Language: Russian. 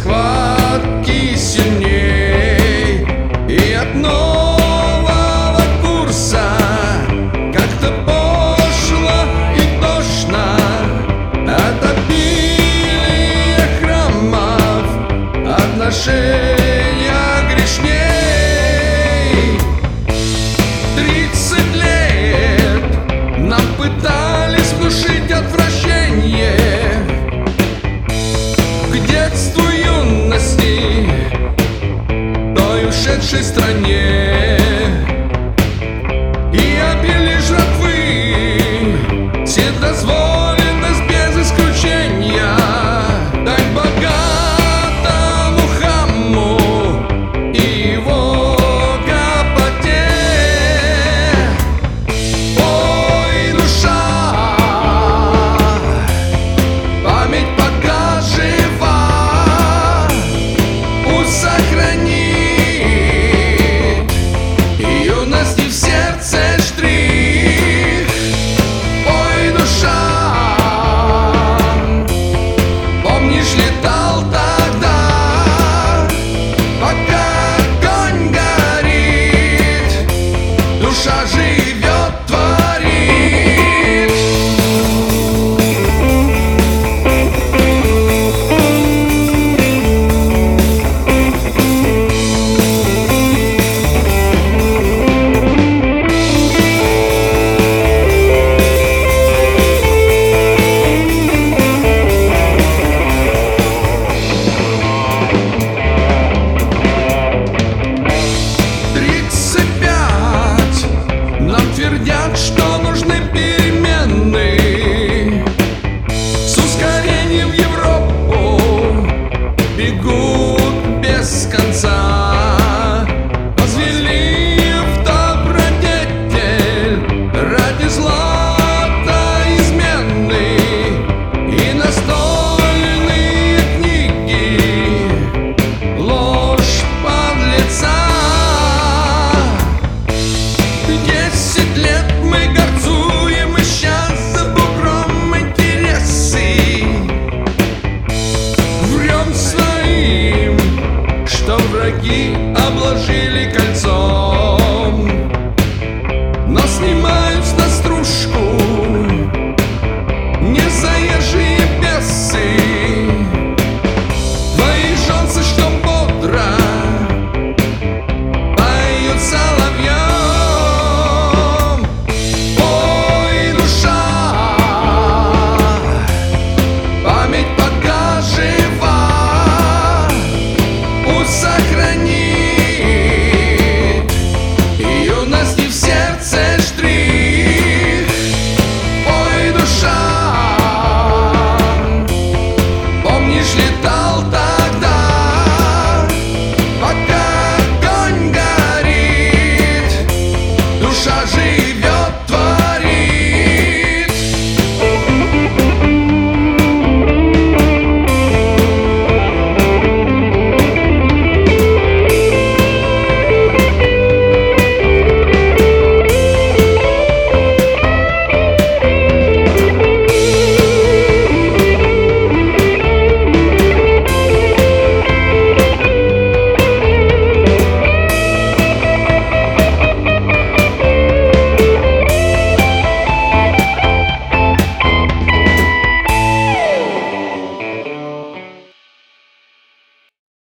схватки сильней, и от нового курса как-то пошло и тошно от обилия храмов, отношения грешней. 30 лет нам пытались внушить отвращение к детству, юности, той ушедшей стране. И обилие жратвы, вседозволенность без исключения, дай богатому хаму и его гопоте. Ой, душа, память пока жива, пусть сохранит юности в сердце штрих. Ой, душа, помнишь, летал тогда, пока огонь горит, душа живет, творит. Твердят, что нужны перемены, с ускорением в Европу бегут без конца. Возвели в добродетель ради злата измены и настольные книги, ложь подлеца. 10 лет мы горцуем, и сейчас за бугром интересы врем своим, что враги обложили кольцом.